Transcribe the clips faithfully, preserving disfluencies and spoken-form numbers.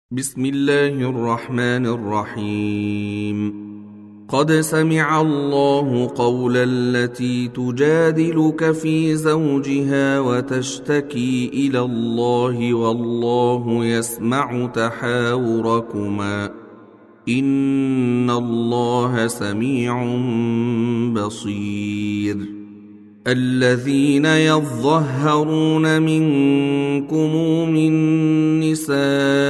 بسم الله الرحمن الرحيم. قد سمع الله قول التي تجادلك في زوجها وتشتكي إلى الله والله يسمع تحاوركما إن الله سميع بصير. الذين يظهرون منكم من نسائهم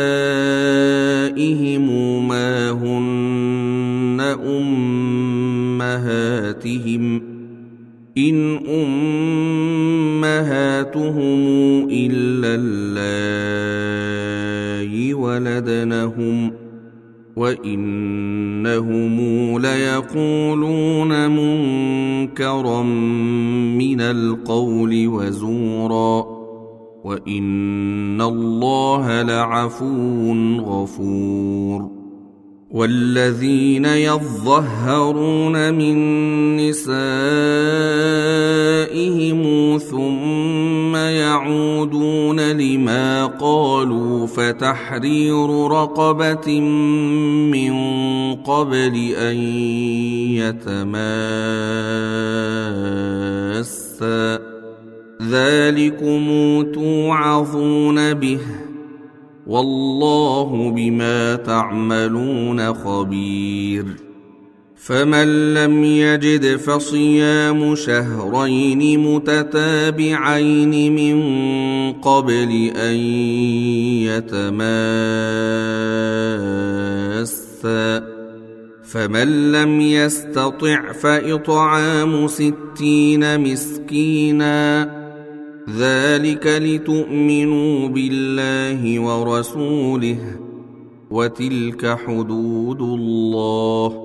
ما هن أمهاتهم إن أمهاتهم إلا اللائي ولدنهم وإنهم ليقولون منكرا من القول وزورا وإن الله لعفو غفور. والذين يظهرون من نسائهم ثم يعودون لما قالوا فتحرير رقبة من قبل أن يتماسا ذلكم توعظون به والله بما تعملون خبير. فمن لم يجد فصيام شهرين متتابعين من قبل أن يتماسا فمن لم يستطع فإطعام ستين مسكينا ذلك لتؤمنوا بالله ورسوله وتلك حدود الله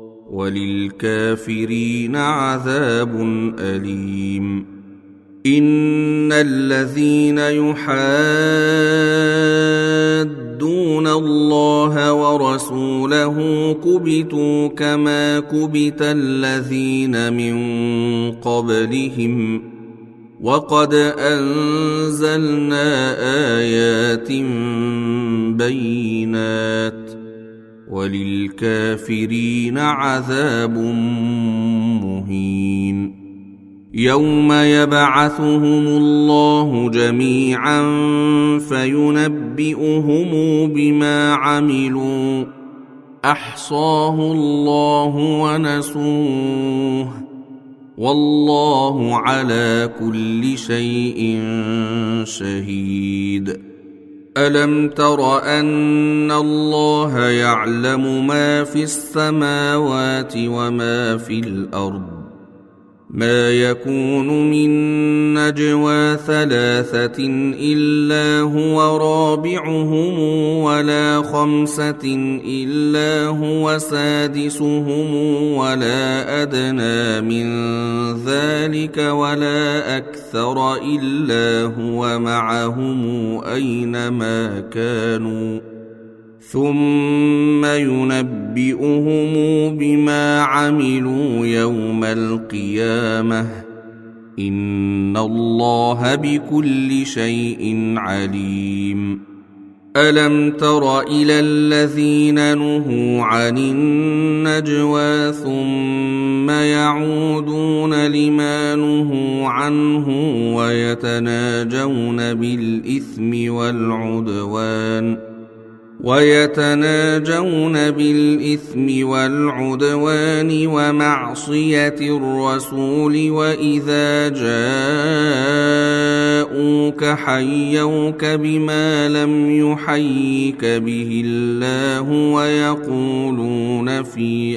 وللكافرين عذاب أليم. إن الذين يحادون الله ورسوله كبتوا كما كبت الذين من قبلهم وقد أنزلنا آيات بينات وللكافرين عذاب مهين. يوم يبعثهم الله جميعا فينبئهم بما عملوا أحصاه الله ونسوه والله على كل شيء شهيد. ألم تر أن الله يعلم ما في السماوات وما في الأرض ما يكون من نجوى ثلاثة إلا هو رابعهم ولا خمسة إلا هو سادسهم ولا أدنى من ذلك ولا أكثر إلا هو معهم أينما كانوا ثم ينبئهم بما عملوا يوم القيامة إن الله بكل شيء عليم. ألم تر إلى الذين نهوا عن النجوى ثم يعودون لما نهوا عنه ويتناجون بالإثم والعدوان ويتناجون بالإثم والعدوان ومعصية الرسول وإذا جاءوك حيوك بما لم يحيك به الله ويقولون في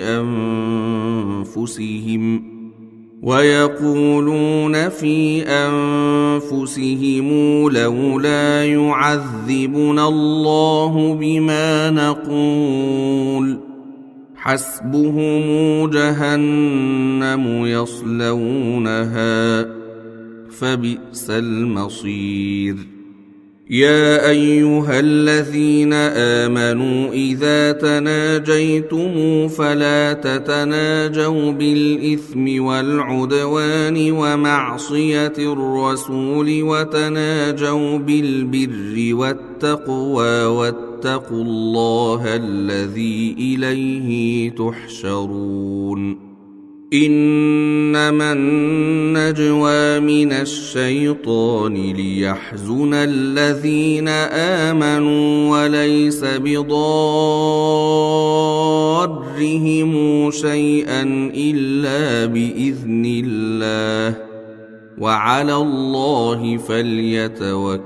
أنفسهم ويقولون في أنفسهم لولا يعذبنا الله بما نقول حسبهم جهنم يصلونها فبئس المصير. يا أيها الذين آمنوا إذا تناجيتم فلا تتناجوا بالإثم والعدوان ومعصية الرسول وتناجوا بالبر والتقوى واتقوا الله الذي إليه تحشرون إنما النجوى من الشيطان ليحزن الذين آمنوا وليس بضارهم شيئا إلا بإذن الله وعلى الله فليتوكل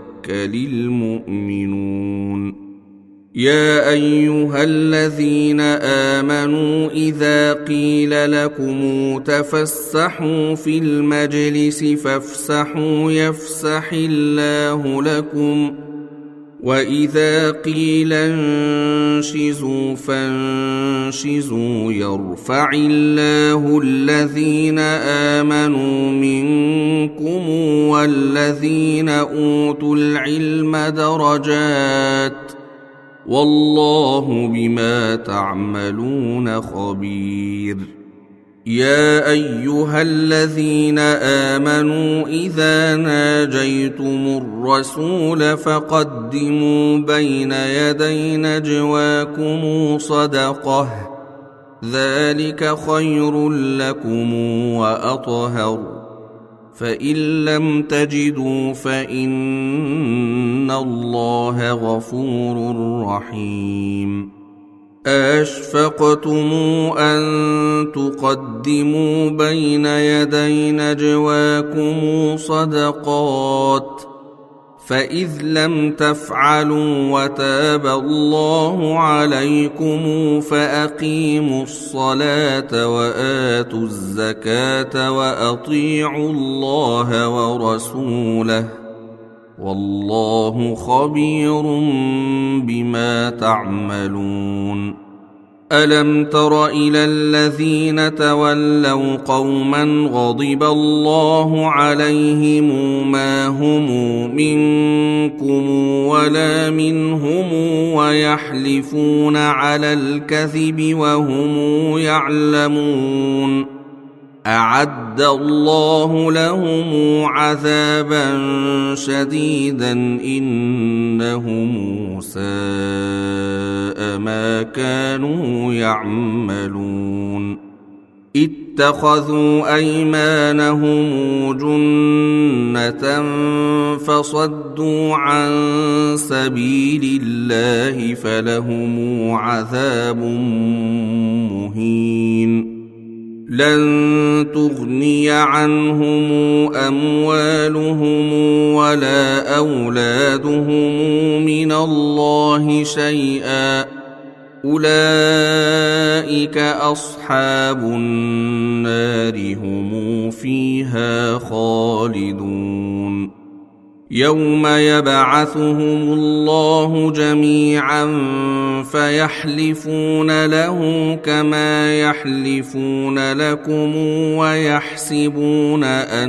المؤمنون يا أيها الذين آمنوا إذا قيل لكم تفسحوا في المجلس فافسحوا يفسح الله لكم وإذا قيل انشزوا فانشزوا يرفع الله الذين آمنوا منكم والذين أوتوا العلم درجات والله بما تعملون خبير يا أيها الذين آمنوا إذا ناجيتم الرسول فقدموا بين يدي نجواكم صدقة ذلك خير لكم وأطهر فإن لم تجدوا فإن الله غفور رحيم أشفقتم أن تقدموا بين يدي نجواكم صدقات فإذ لم تفعلوا وتاب الله عليكم فأقيموا الصلاة وآتوا الزكاة وأطيعوا الله ورسوله والله خبير بما تعملون ألم تر إلى الذين تولوا قوما غضب الله عليهم ما هم منكم ولا منهم ويحلفون على الكذب وهم يعلمون أعد الله لهم عذابا شديدا إنهم ساء ما كانوا يعملون اتخذوا أيمانهم جنة فصدوا عن سبيل الله فلهم عذاب مهين لن تغني عنهم أموالهم ولا أولادهم من الله شيئا أولئك أصحاب النار هم فيها خالدون يوم يبعثهم الله جميعا فيحلفون له كما يحلفون لكم ويحسبون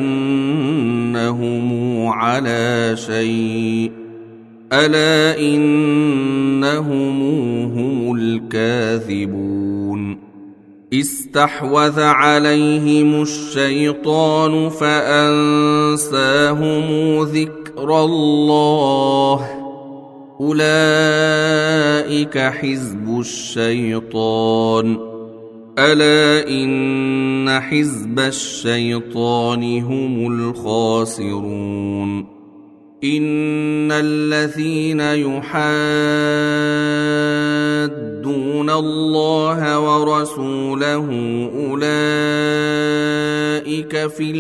أنهم على شيء ألا إنهم هم الكاذبون استحوذ عليهم الشيطان فأنساهم ذكر الله أولئك حزب الشيطان ألا إن حزب الشيطان هم الخاسرون إن الذين يحادون الله ورسوله أولئك في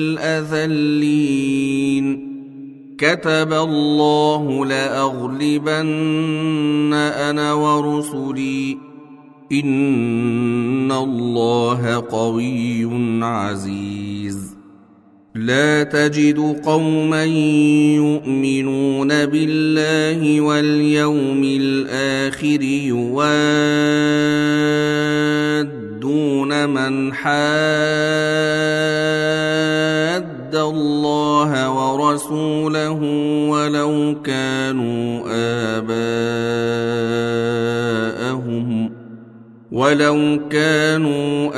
الأذلين كتب الله لأغلبن أنا ورسلي إن الله قوي عزيز لا تجد قوما يؤمنون بالله واليوم الآخر يوادون من حاد الله ورسوله ولو كانوا آباءهم ولو كانوا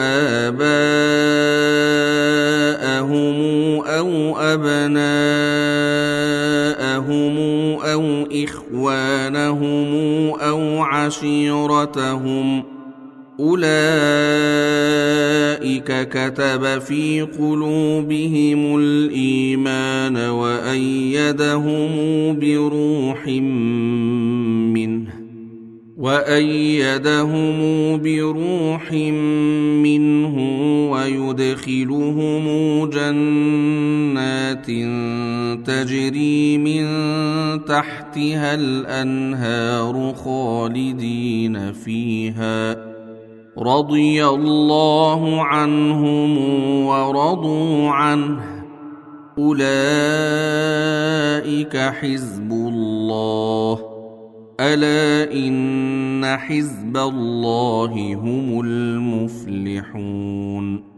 آباءهم أو أبناءهم أو إخوانهم أو عشيرتهم أولئك كتب في قلوبهم الإيمان وأيدهم بروح منه وأيدهم بروح منه ويدخلهم جنات تجري من تحتها الأنهار خالدين فيها رضي الله عنهم ورضوا عنه أولئك حزب الله ألا إن حزب الله هم المفلحون.